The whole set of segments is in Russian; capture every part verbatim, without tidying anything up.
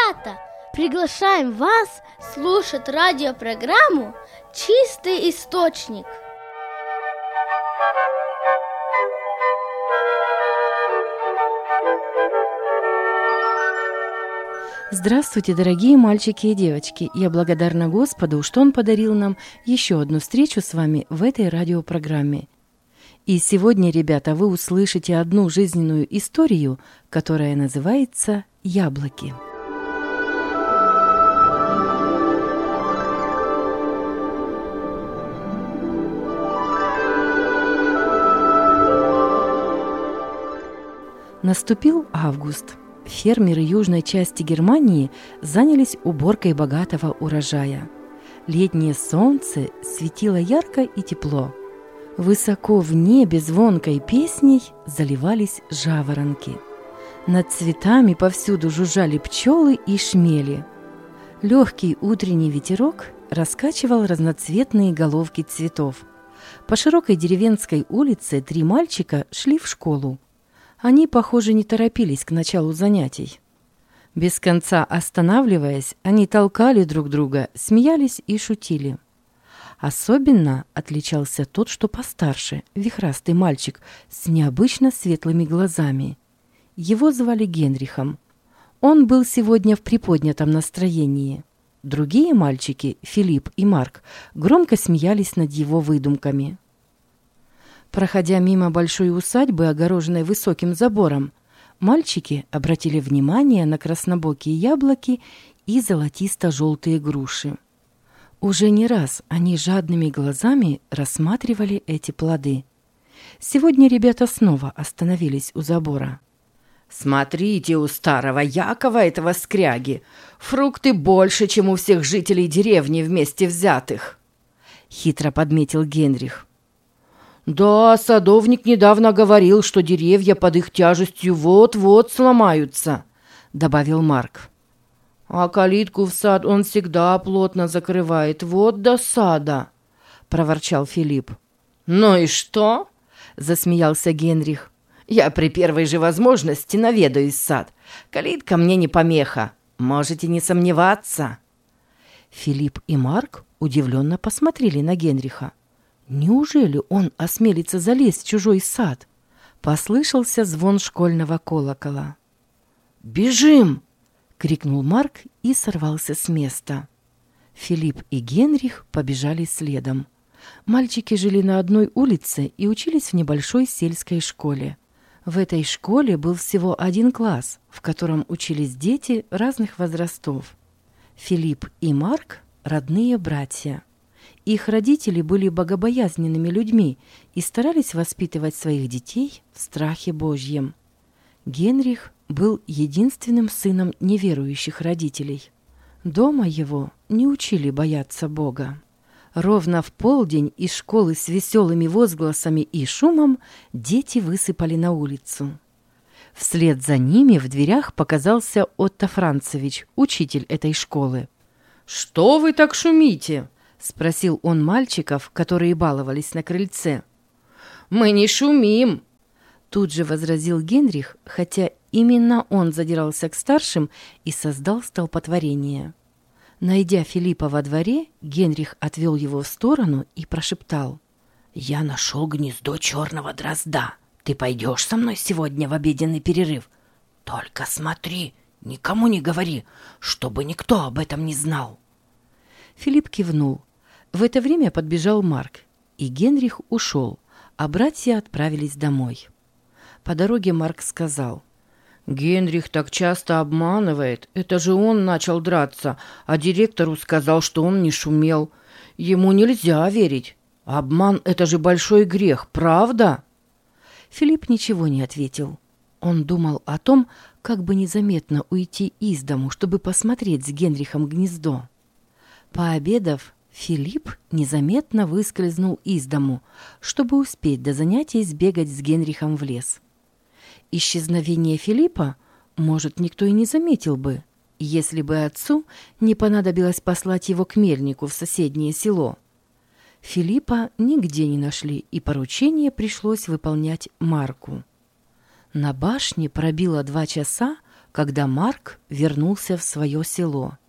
ребята! Приглашаем вас слушать радиопрограмму «Чистый источник». Здравствуйте, дорогие мальчики и девочки! Я благодарна Господу, что Он подарил нам еще одну встречу с вами в этой радиопрограмме. И сегодня, ребята, вы услышите одну жизненную историю, которая называется «Яблоки». Наступил август. Фермеры южной части Германии занялись уборкой богатого урожая. Летнее солнце светило ярко и тепло. Высоко в небе звонкой песней заливались жаворонки. Над цветами повсюду жужжали пчелы и шмели. Легкий утренний ветерок раскачивал разноцветные головки цветов. По широкой деревенской улице три мальчика шли в школу. Они, похоже, не торопились к началу занятий. Без конца останавливаясь, они толкали друг друга, смеялись и шутили. Особенно отличался тот, что постарше, вихрастый мальчик с необычно светлыми глазами. Его звали Генрихом. Он был сегодня в приподнятом настроении. Другие мальчики, Филипп и Марк, громко смеялись над его выдумками. Проходя мимо большой усадьбы, огороженной высоким забором, мальчики обратили внимание на краснобокие яблоки и золотисто-желтые груши. Уже не раз они жадными глазами рассматривали эти плоды. Сегодня ребята снова остановились у забора. «Смотрите, у старого Якова этого скряги фрукты больше, чем у всех жителей деревни вместе взятых», — хитро подметил Генрих. «Да, садовник недавно говорил, что деревья под их тяжестью вот-вот сломаются», — добавил Марк. «А калитку в сад он всегда плотно закрывает, вот досада», — проворчал Филипп. «Ну и что?» — засмеялся Генрих. «Я при первой же возможности наведаюсь в сад. Калитка мне не помеха, можете не сомневаться». Филипп и Марк удивленно посмотрели на Генриха. Неужели он осмелится залезть в чужой сад? Послышался звон школьного колокола. «Бежим!» — крикнул Марк и сорвался с места. Филипп и Генрих побежали следом. Мальчики жили на одной улице и учились в небольшой сельской школе. В этой школе был всего один класс, в котором учились дети разных возрастов. Филипп и Марк — родные братья. Их родители были богобоязненными людьми и старались воспитывать своих детей в страхе Божьем. Генрих был единственным сыном неверующих родителей. Дома его не учили бояться Бога. Ровно в полдень из школы с веселыми возгласами и шумом дети высыпали на улицу. Вслед за ними в дверях показался Отто Францевич, учитель этой школы. «Что вы так шумите?» — спросил он мальчиков, которые баловались на крыльце. «Мы не шумим!» Тут же возразил Генрих, хотя именно он задирался к старшим и создал столпотворение. Найдя Филиппа во дворе, Генрих отвел его в сторону и прошептал: «Я нашел гнездо черного дрозда. Ты пойдешь со мной сегодня в обеденный перерыв? Только смотри, никому не говори, чтобы никто об этом не знал». Филипп кивнул. В это время подбежал Марк, и Генрих ушел, а братья отправились домой. По дороге Марк сказал: «Генрих так часто обманывает. Это же он начал драться, а директору сказал, что он не шумел. Ему нельзя верить. Обман — это же большой грех, правда?» Филипп ничего не ответил. Он думал о том, как бы незаметно уйти из дому, чтобы посмотреть с Генрихом гнездо. Пообедав, Филипп незаметно выскользнул из дому, чтобы успеть до занятий сбегать с Генрихом в лес. Исчезновение Филиппа, может, никто и не заметил бы, если бы отцу не понадобилось послать его к мельнику в соседнее село. Филиппа нигде не нашли, и поручение пришлось выполнять Марку. На башне пробило два часа, когда Марк вернулся в свое село.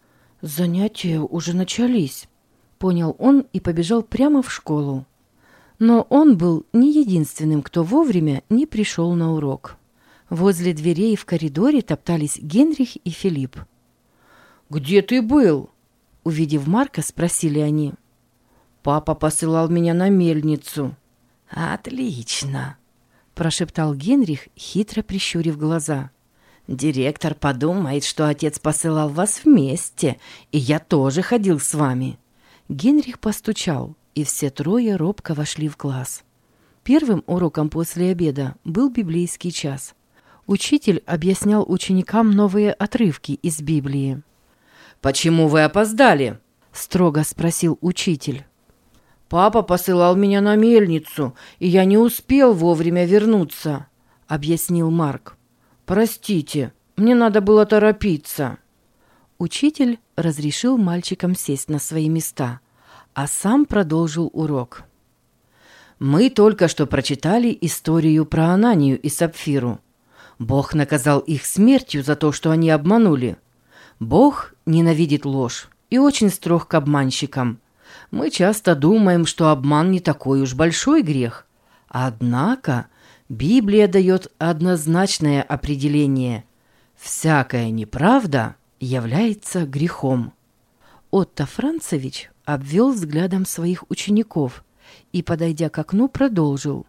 «Занятия уже начались», — понял он и побежал прямо в школу. Но он был не единственным, кто вовремя не пришел на урок. Возле дверей в коридоре топтались Генрих и Филипп. «Где ты был?» Увидев Марка, спросили они. «Папа посылал меня на мельницу». «Отлично!» – прошептал Генрих, хитро прищурив глаза. «Директор подумает, что отец посылал вас вместе, и я тоже ходил с вами». Генрих постучал, и все трое робко вошли в класс. Первым уроком после обеда был библейский час. Учитель объяснял ученикам новые отрывки из Библии. «Почему вы опоздали?» – строго спросил учитель. «Папа посылал меня на мельницу, и я не успел вовремя вернуться», — объяснил Марк. «Простите, мне надо было торопиться». Учитель разрешил мальчикам сесть на свои места, а сам продолжил урок. «Мы только что прочитали историю про Ананию и Сапфиру. Бог наказал их смертью за то, что они обманули. Бог ненавидит ложь и очень строг к обманщикам. Мы часто думаем, что обман не такой уж большой грех. Однако Библия дает однозначное определение. Всякая неправда является грехом». Отто Францевич обвел взглядом своих учеников и, подойдя к окну, продолжил.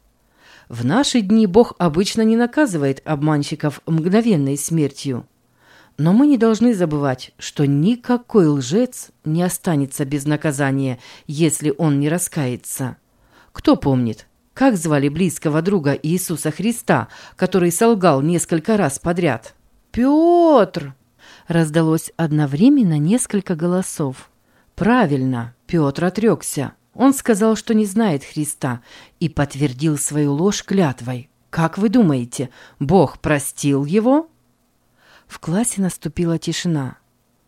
«В наши дни Бог обычно не наказывает обманщиков мгновенной смертью. Но мы не должны забывать, что никакой лжец не останется без наказания, если он не раскается. Кто помнит, как звали близкого друга Иисуса Христа, который солгал несколько раз подряд? «Петр!» Раздалось одновременно несколько голосов. Правильно, Петр отрекся. Он сказал, что не знает Христа, и подтвердил свою ложь клятвой. Как вы думаете, Бог простил его? В классе наступила тишина.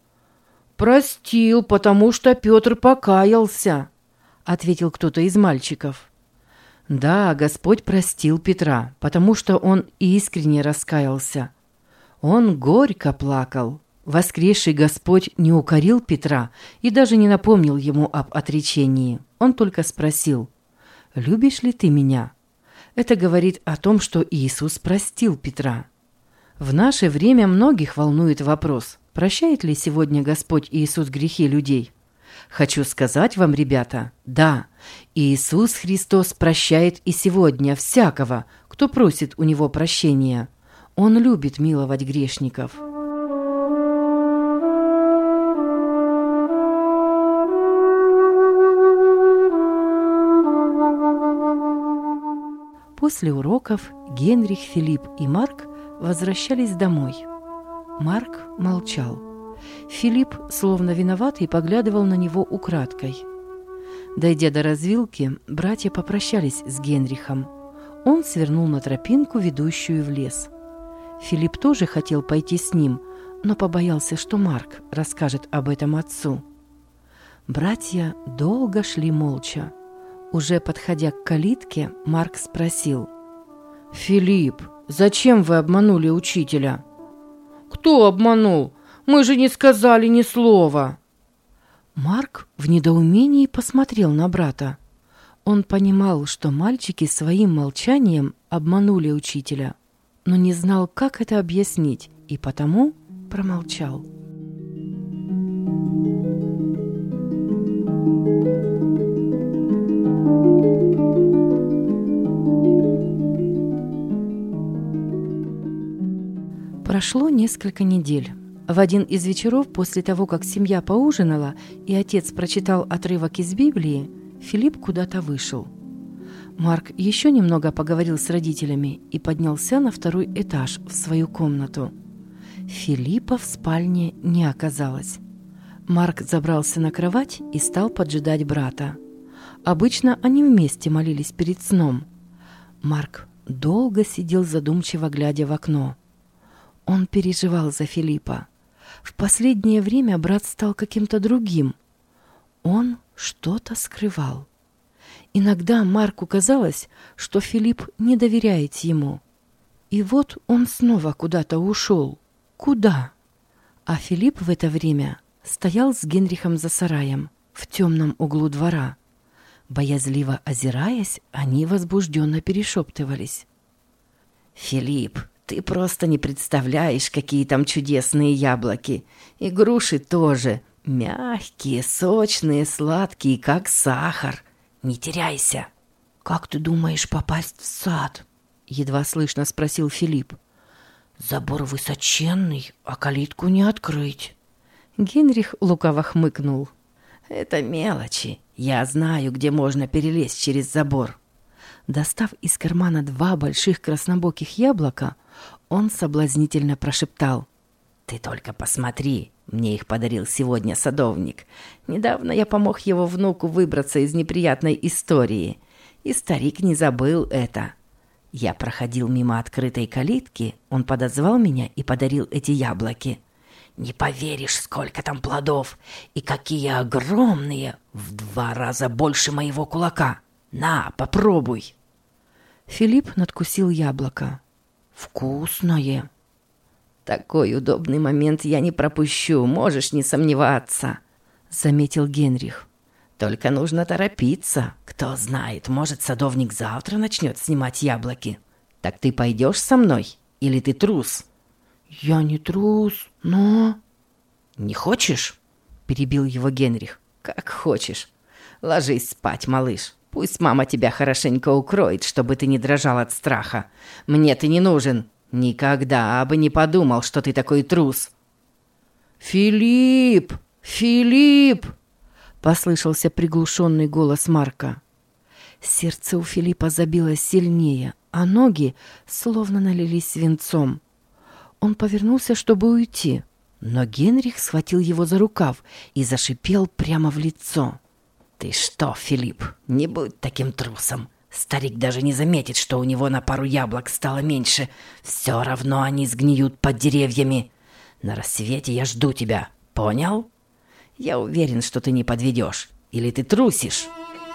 «Простил, потому что Петр покаялся», — ответил кто-то из мальчиков. Да, Господь простил Петра, потому что он искренне раскаялся. Он горько плакал. Воскресший Господь не укорил Петра и даже не напомнил ему об отречении. Он только спросил: «Любишь ли ты меня?» Это говорит о том, что Иисус простил Петра. В наше время многих волнует вопрос, прощает ли сегодня Господь Иисус грехи людей. Хочу сказать вам, ребята, да, Иисус Христос прощает и сегодня всякого, кто просит у Него прощения. Он любит миловать грешников. После уроков Генрих, Филипп и Марк возвращались домой. Марк молчал. Филипп, словно виноватый, поглядывал на него украдкой. Дойдя до развилки, братья попрощались с Генрихом. Он свернул на тропинку, ведущую в лес. Филипп тоже хотел пойти с ним, но побоялся, что Марк расскажет об этом отцу. Братья долго шли молча. Уже подходя к калитке, Марк спросил: «Филипп, зачем вы обманули учителя?» «Кто обманул? Мы же не сказали ни слова!» Марк в недоумении посмотрел на брата. Он понимал, что мальчики своим молчанием обманули учителя, но не знал, как это объяснить, и потому промолчал. Прошло несколько недель. В один из вечеров, после того, как семья поужинала и отец прочитал отрывок из Библии, Филипп куда-то вышел. Марк еще немного поговорил с родителями и поднялся на второй этаж в свою комнату. Филиппа в спальне не оказалось. Марк забрался на кровать и стал поджидать брата. Обычно они вместе молились перед сном. Марк долго сидел задумчиво, глядя в окно. Он переживал за Филиппа. В последнее время брат стал каким-то другим. Он что-то скрывал. Иногда Марку казалось, что Филипп не доверяет ему. И вот он снова куда-то ушел. Куда? А Филипп в это время стоял с Генрихом за сараем в темном углу двора. Боязливо озираясь, они возбужденно перешептывались. «Филипп, ты просто не представляешь, какие там чудесные яблоки. И груши тоже. Мягкие, сочные, сладкие, как сахар. Не теряйся». «Как ты думаешь попасть в сад?» — едва слышно спросил Филипп. «Забор высоченный, а калитку не открыть». Генрих лукаво хмыкнул. «Это мелочи. Я знаю, где можно перелезть через забор». Достав из кармана два больших краснобоких яблока, он соблазнительно прошептал. «Ты только посмотри, мне их подарил сегодня садовник. Недавно я помог его внуку выбраться из неприятной истории, и старик не забыл это. Я проходил мимо открытой калитки, он подозвал меня и подарил эти яблоки. Не поверишь, сколько там плодов, и какие огромные, в два раза больше моего кулака. На, попробуй». Филипп надкусил яблоко. «Вкусное». «Такой удобный момент я не пропущу, можешь не сомневаться», — заметил Генрих. «Только нужно торопиться. Кто знает, может, садовник завтра начнет снимать яблоки. Так ты пойдешь со мной? Или ты трус?» «Я не трус, но...» «Не хочешь?» — перебил его Генрих. «Как хочешь. Ложись спать, малыш. Пусть мама тебя хорошенько укроет, чтобы ты не дрожал от страха. Мне ты не нужен. Никогда бы не подумал, что ты такой трус». «Филипп! Филипп!» — послышался приглушенный голос Марка. Сердце у Филиппа забилось сильнее, а ноги словно налились свинцом. Он повернулся, чтобы уйти, но Генрих схватил его за рукав и зашипел прямо в лицо. «Ты что, Филипп, не будь таким трусом. Старик даже не заметит, что у него на пару яблок стало меньше. Все равно они сгниют под деревьями. На рассвете я жду тебя, понял? Я уверен, что ты не подведешь. Или ты трусишь?»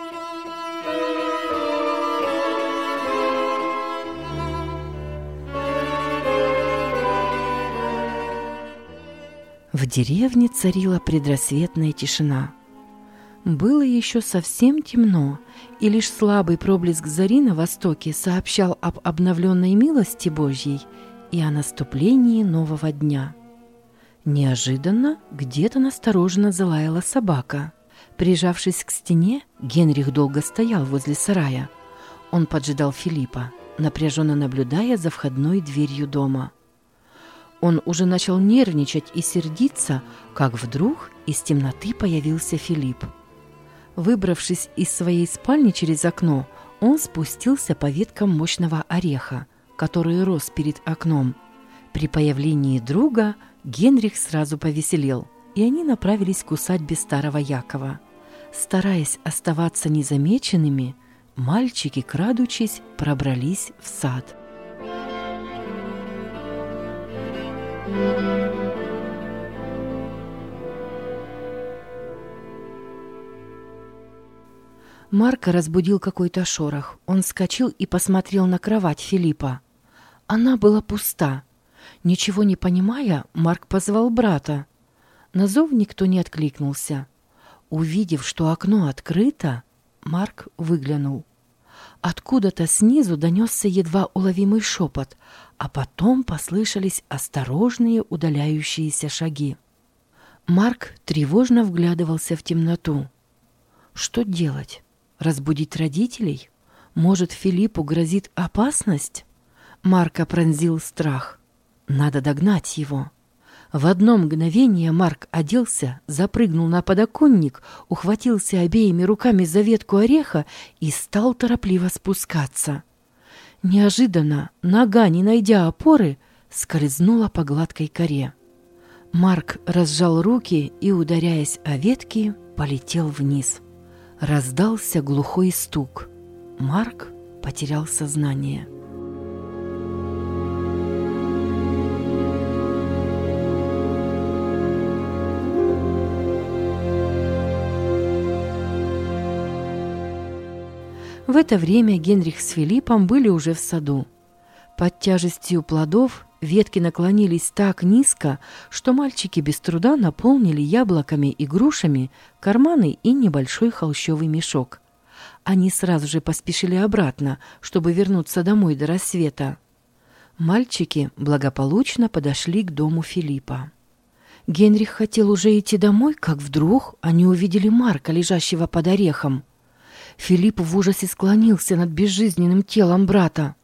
В деревне царила предрассветная тишина. Было еще совсем темно, и лишь слабый проблеск зари на востоке сообщал об обновленной милости Божьей и о наступлении нового дня. Неожиданно где-то настороженно залаяла собака. Прижавшись к стене, Генрих долго стоял возле сарая. Он поджидал Филиппа, напряженно наблюдая за входной дверью дома. Он уже начал нервничать и сердиться, как вдруг из темноты появился Филипп. Выбравшись из своей спальни через окно, он спустился по веткам мощного ореха, который рос перед окном. При появлении друга Генрих сразу повеселел, и они направились к усадьбе старого Якова. Стараясь оставаться незамеченными, мальчики, крадучись, пробрались в сад. Марка разбудил какой-то шорох. Он вскочил и посмотрел на кровать Филиппа. Она была пуста. Ничего не понимая, Марк позвал брата. На зов никто не откликнулся. Увидев, что окно открыто, Марк выглянул. Откуда-то снизу донесся едва уловимый шепот, а потом послышались осторожные удаляющиеся шаги. Марк тревожно вглядывался в темноту. Что делать? Разбудить родителей? Может, Филиппу грозит опасность? Марка пронзил страх. Надо догнать его. В одно мгновение Марк оделся, запрыгнул на подоконник, ухватился обеими руками за ветку ореха и стал торопливо спускаться. Неожиданно нога, не найдя опоры, скользнула по гладкой коре. Марк разжал руки и, ударяясь о ветки, полетел вниз. Раздался глухой стук. Марк потерял сознание. В это время Генрих с Филиппом были уже в саду. Под тяжестью плодов ветки наклонились так низко, что мальчики без труда наполнили яблоками и грушами карманы и небольшой холщовый мешок. Они сразу же поспешили обратно, чтобы вернуться домой до рассвета. Мальчики благополучно подошли к дому Филиппа. Генрих хотел уже идти домой, как вдруг они увидели Марка, лежащего под орехом. Филипп в ужасе склонился над безжизненным телом брата.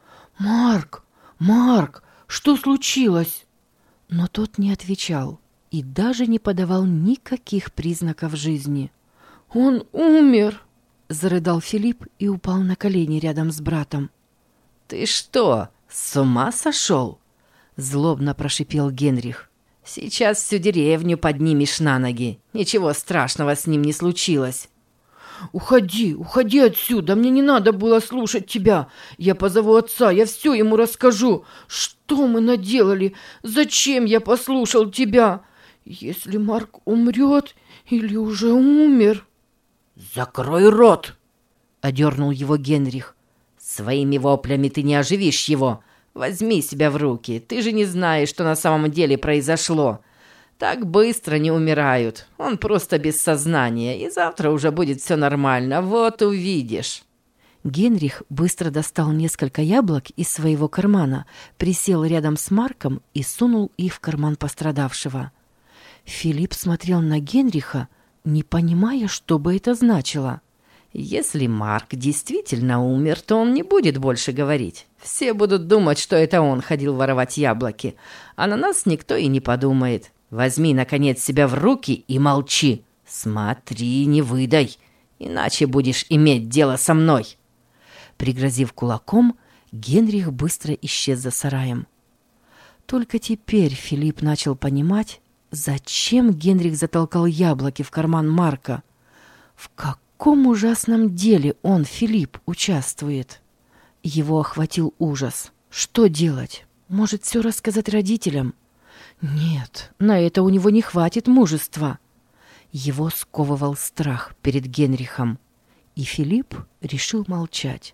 «Марк! Марк! Что случилось?» Но тот не отвечал и даже не подавал никаких признаков жизни. «Он умер!» — зарыдал Филипп и упал на колени рядом с братом. «Ты что, с ума сошел?» — злобно прошипел Генрих. «Сейчас всю деревню поднимешь на ноги. Ничего страшного с ним не случилось». «Уходи, уходи отсюда, мне не надо было слушать тебя. Я позову отца, я все ему расскажу. Что мы наделали? Зачем я послушал тебя? Если Марк умрет или уже умер...» «Закрой рот!» — одернул его Генрих. «Своими воплями ты не оживишь его. Возьми себя в руки, ты же не знаешь, что на самом деле произошло. Так быстро не умирают. Он просто без сознания, и завтра уже будет все нормально. Вот увидишь». Генрих быстро достал несколько яблок из своего кармана, присел рядом с Марком и сунул их в карман пострадавшего. Филипп смотрел на Генриха, не понимая, что бы это значило. «Если Марк действительно умер, то он не будет больше говорить. Все будут думать, что это он ходил воровать яблоки, а на нас никто и не подумает. Возьми, наконец, себя в руки и молчи. Смотри, не выдай, иначе будешь иметь дело со мной». Пригрозив кулаком, Генрих быстро исчез за сараем. Только теперь Филипп начал понимать, зачем Генрих затолкал яблоки в карман Марка. В каком ужасном деле он, Филипп, участвует? Его охватил ужас. Что делать? Может, все рассказать родителям? Нет, на это у него не хватит мужества. Его сковывал страх перед Генрихом, и Филипп решил молчать.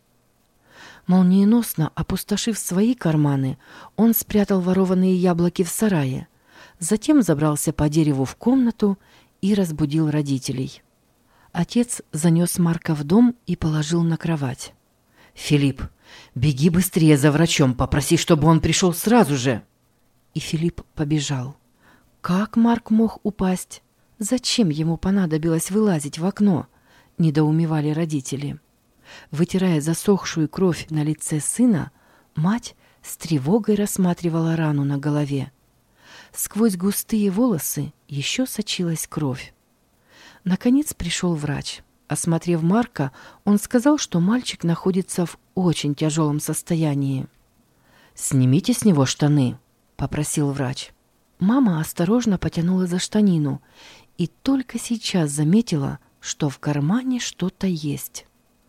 Молниеносно опустошив свои карманы, он спрятал ворованные яблоки в сарае, затем забрался по дереву в комнату и разбудил родителей. Отец занес Марка в дом и положил на кровать. «Филипп, беги быстрее за врачом, попроси, чтобы он пришел сразу же». И Филипп побежал. Как Марк мог упасть? Зачем ему понадобилось вылазить в окно? Недоумевали родители. Вытирая засохшую кровь на лице сына, мать с тревогой рассматривала рану на голове. Сквозь густые волосы еще сочилась кровь. Наконец пришел врач. Осмотрев Марка, он сказал, что мальчик находится в очень тяжелом состоянии. «Снимите с него штаны», — попросил врач. Мама осторожно потянула за штанину и только сейчас заметила, что в кармане что-то есть.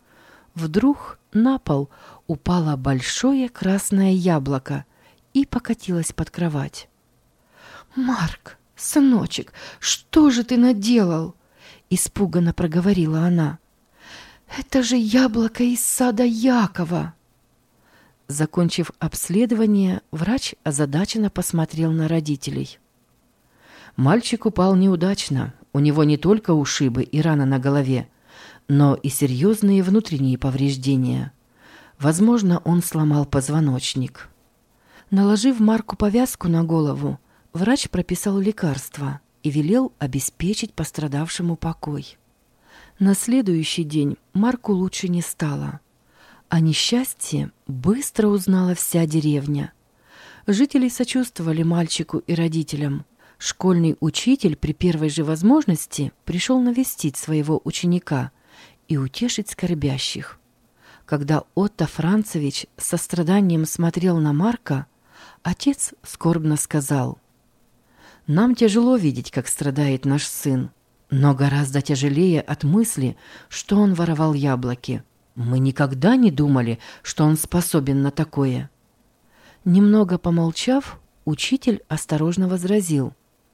Вдруг на пол упало большое красное яблоко и покатилось под кровать. «Марк, сыночек, что же ты наделал?» — испуганно проговорила она. «Это же яблоко из сада Якова!» Закончив обследование, врач озадаченно посмотрел на родителей. Мальчик упал неудачно. У него не только ушибы и рана на голове, но и серьезные внутренние повреждения. Возможно, он сломал позвоночник. Наложив Марку повязку на голову, врач прописал лекарства и велел обеспечить пострадавшему покой. На следующий день Марку лучше не стало. О несчастье быстро узнала вся деревня. Жители сочувствовали мальчику и родителям. Школьный учитель при первой же возможности пришел навестить своего ученика и утешить скорбящих. Когда Отто Францевич с состраданием смотрел на Марка, отец скорбно сказал: «Нам тяжело видеть, как страдает наш сын, но гораздо тяжелее от мысли, что он воровал яблоки. Мы никогда не думали, что он способен на такое». Немного помолчав, учитель осторожно возразил: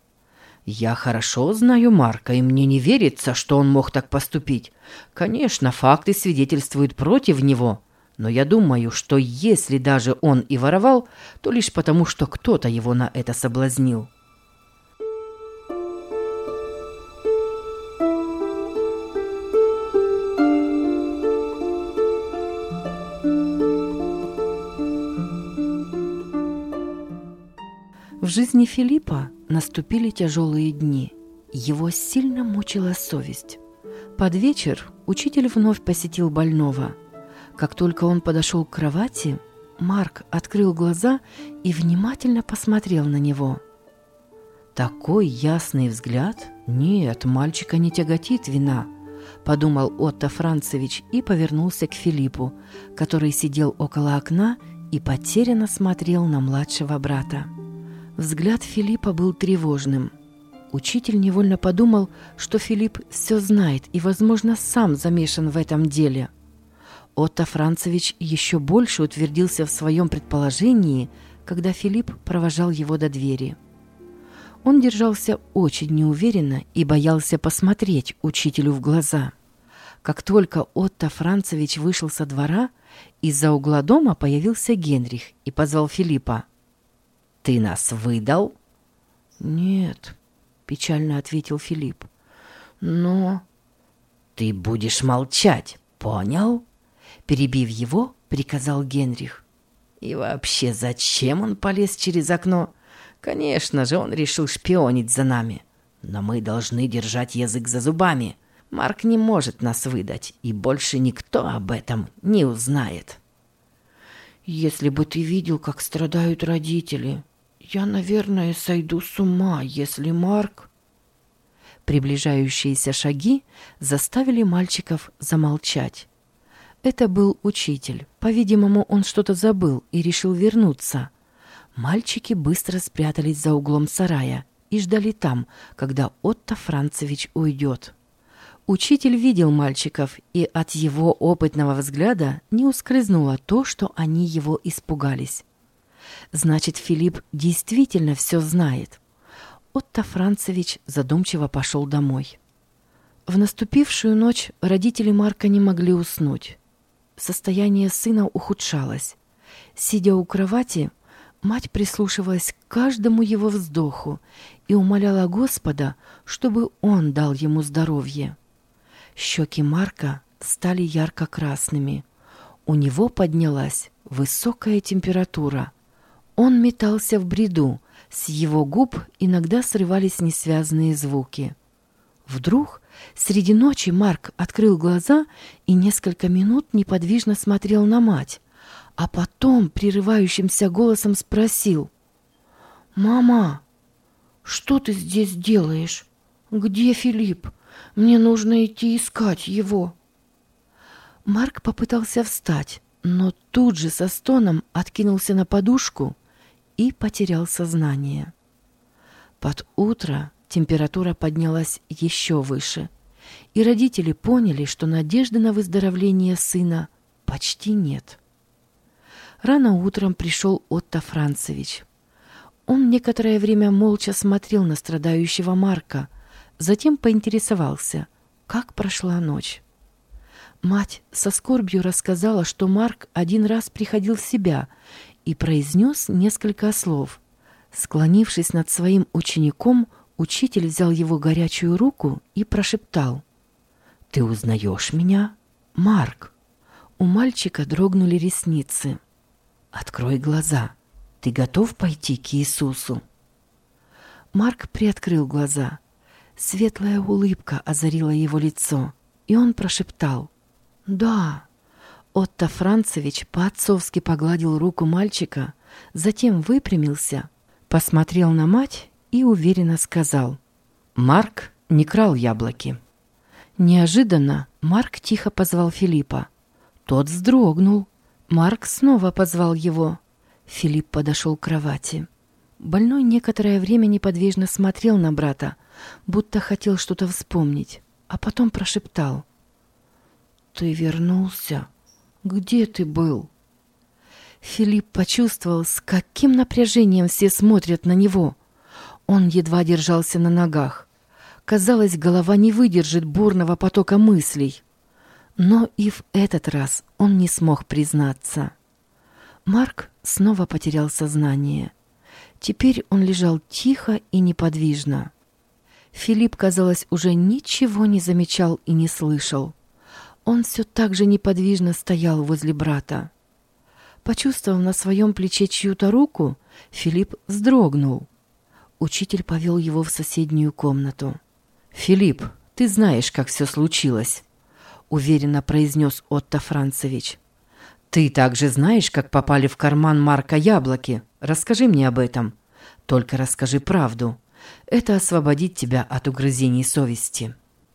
«Я хорошо знаю Марка, и мне не верится, что он мог так поступить. Конечно, факты свидетельствуют против него, Но я думаю, что если даже он и воровал, то лишь потому, что кто-то его на это соблазнил. В жизни Филиппа наступили тяжелые дни. Его сильно мучила совесть. Под вечер учитель вновь посетил больного. Как только он подошел к кровати, Марк открыл глаза и внимательно посмотрел на него. «Такой ясный взгляд? Нет, мальчика не тяготит вина», – подумал Отто Францевич и повернулся к Филиппу, который сидел около окна и потерянно смотрел на младшего брата. Взгляд Филиппа был тревожным. Учитель невольно подумал, что Филипп все знает и, возможно, сам замешан в этом деле. Отто Францевич еще больше утвердился в своем предположении, когда Филипп провожал его до двери. Он держался очень неуверенно и боялся посмотреть учителю в глаза. Как только Отто Францевич вышел со двора, из-за угла дома появился Генрих и позвал Филиппа. «Ты нас выдал?» «Нет», – печально ответил Филипп. «Но...» «Ты будешь молчать, понял?» Перебив его, приказал Генрих. «И вообще, зачем он полез через окно? Конечно же, он решил шпионить за нами. Но мы должны держать язык за зубами. Марк не может нас выдать, и больше никто об этом не узнает». «Если бы ты видел, как страдают родители, я, наверное, сойду с ума, если Марк...» Приближающиеся шаги заставили мальчиков замолчать. Это был учитель. По-видимому, он что-то забыл и решил вернуться. Мальчики быстро спрятались за углом сарая и ждали там, когда Отто Францевич уйдет. Учитель видел мальчиков, и от его опытного взгляда не ускользнуло то, что они его испугались. Значит, Филипп действительно все знает. Отто Францевич задумчиво пошел домой. В наступившую ночь родители Марка не могли уснуть. Состояние сына ухудшалось. Сидя у кровати, мать прислушивалась к каждому его вздоху и умоляла Господа, чтобы он дал ему здоровье. Щеки Марка стали ярко-красными. У него поднялась высокая температура. Он метался в бреду, с его губ иногда срывались несвязные звуки. Вдруг среди ночи Марк открыл глаза и несколько минут неподвижно смотрел на мать, а потом прерывающимся голосом спросил: «Мама, что ты здесь делаешь? Где Филипп? Мне нужно идти искать его». Марк попытался встать, но тут же со стоном откинулся на подушку и потерял сознание. Под утро температура поднялась еще выше, и родители поняли, что надежды на выздоровление сына почти нет. Рано утром пришел Отто Францевич. Он некоторое время молча смотрел на страдающего Марка, затем поинтересовался, как прошла ночь. Мать со скорбью рассказала, что Марк один раз приходил в себя и произнес несколько слов. Склонившись над своим учеником, учитель взял его горячую руку и прошептал: «Ты узнаешь меня, Марк?» У мальчика дрогнули ресницы. «Открой глаза. Ты готов пойти к Иисусу?» Марк приоткрыл глаза. Светлая улыбка озарила его лицо, и он прошептал: «Да». Отто Францевич по-отцовски погладил руку мальчика, затем выпрямился, посмотрел на мать и уверенно сказал: «Марк не крал яблоки». Неожиданно Марк тихо позвал Филиппа. Тот вздрогнул. Марк снова позвал его. Филипп подошел к кровати. Больной некоторое время неподвижно смотрел на брата, будто хотел что-то вспомнить, а потом прошептал: «Ты вернулся? Где ты был?» Филипп почувствовал, с каким напряжением все смотрят на него. Он едва держался на ногах. Казалось, голова не выдержит бурного потока мыслей. Но и в этот раз он не смог признаться. Марк снова потерял сознание. Теперь он лежал тихо и неподвижно. Филипп, казалось, уже ничего не замечал и не слышал. Он все так же неподвижно стоял возле брата. Почувствовав на своем плече чью-то руку, Филипп вздрогнул. Учитель повел его в соседнюю комнату. «Филипп, ты знаешь, как все случилось», — уверенно произнес Отто Францевич. «Ты также знаешь, как попали в карман Марка яблоки? Расскажи мне об этом. Только расскажи правду. Это освободит тебя от угрызений совести».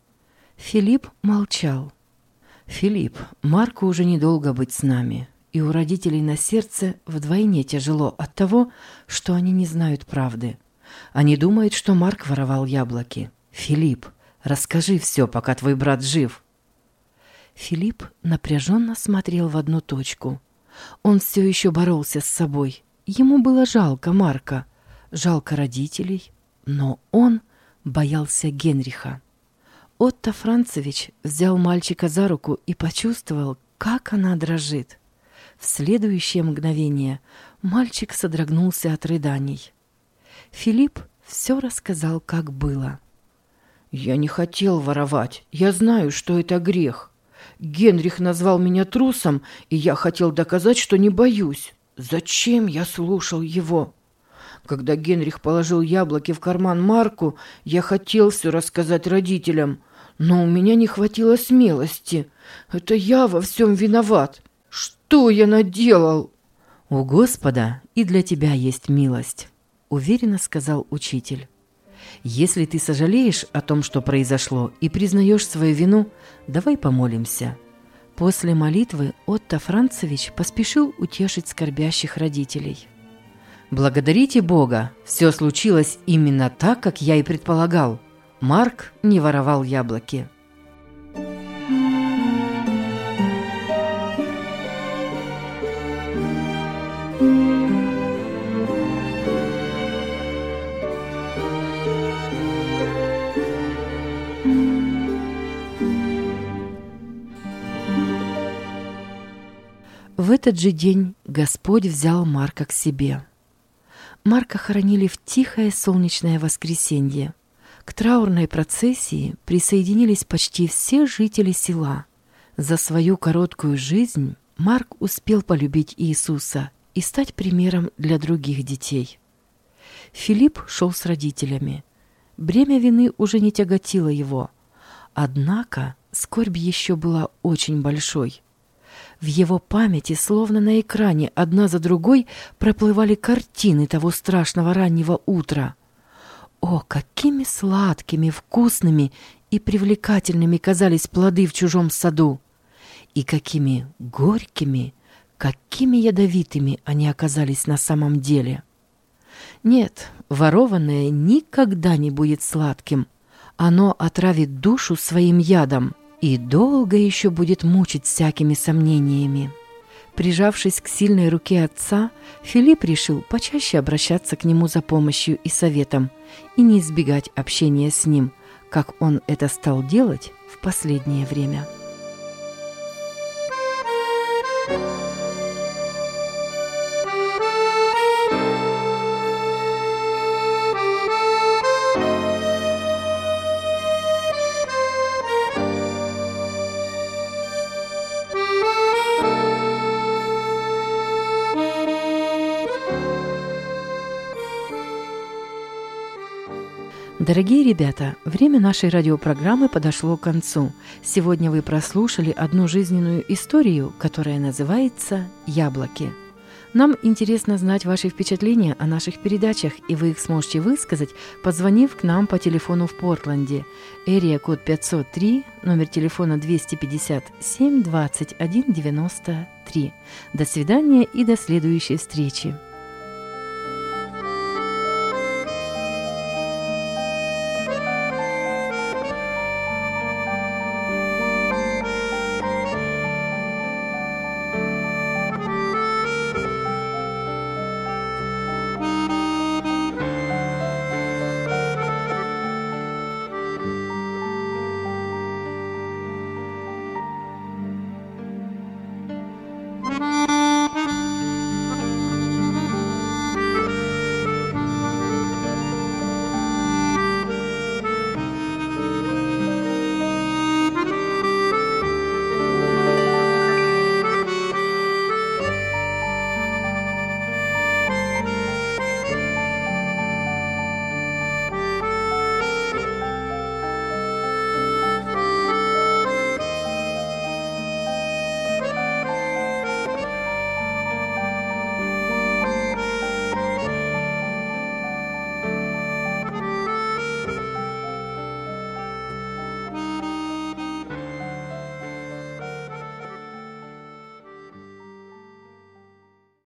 Филипп молчал. «Филипп, Марку уже недолго быть с нами, и у родителей на сердце вдвойне тяжело от того, что они не знают правды. Они думают, что Марк воровал яблоки. Филипп, расскажи все, пока твой брат жив». Филипп напряженно смотрел в одну точку. Он все еще боролся с собой. Ему было жалко Марка, жалко родителей, но он боялся Генриха. Отто Францевич взял мальчика за руку и почувствовал, как она дрожит. В следующее мгновение мальчик содрогнулся от рыданий. Филипп все рассказал, как было. «Я не хотел воровать. Я знаю, что это грех. Генрих назвал меня трусом, и я хотел доказать, что не боюсь. Зачем я слушал его? Когда Генрих положил яблоки в карман Марку, я хотел все рассказать родителям, но у меня не хватило смелости. Это я во всем виноват. Что я наделал?» «У Господа и для тебя есть милость», — уверенно сказал учитель. «Если ты сожалеешь о том, что произошло, и признаешь свою вину, давай помолимся». После молитвы Отто Францевич поспешил утешить скорбящих родителей. «Благодарите Бога, все случилось именно так, как я и предполагал. Марк не воровал яблоки». В этот же день Господь взял Марка к себе. Марка хоронили в тихое солнечное воскресенье. К траурной процессии присоединились почти все жители села. За свою короткую жизнь Марк успел полюбить Иисуса и стать примером для других детей. Филипп шел с родителями. Бремя вины уже не тяготило его. Однако скорбь еще была очень большой. В его памяти, словно на экране, одна за другой проплывали картины того страшного раннего утра. О, какими сладкими, вкусными и привлекательными казались плоды в чужом саду! И какими горькими, какими ядовитыми они оказались на самом деле! Нет, ворованное никогда не будет сладким. Оно отравит душу своим ядом и долго еще будет мучить всякими сомнениями. Прижавшись к сильной руке отца, Филипп решил почаще обращаться к нему за помощью и советом и не избегать общения с ним, как он это стал делать в последнее время. Дорогие ребята, время нашей радиопрограммы подошло к концу. Сегодня вы прослушали одну жизненную историю, которая называется «Яблоки». Нам интересно знать ваши впечатления о наших передачах, и вы их сможете высказать, позвонив к нам по телефону в Портленде. Эрия код пятьсот три, номер телефона двести пятьдесят семь двадцать один девяносто три. До свидания и до следующей встречи.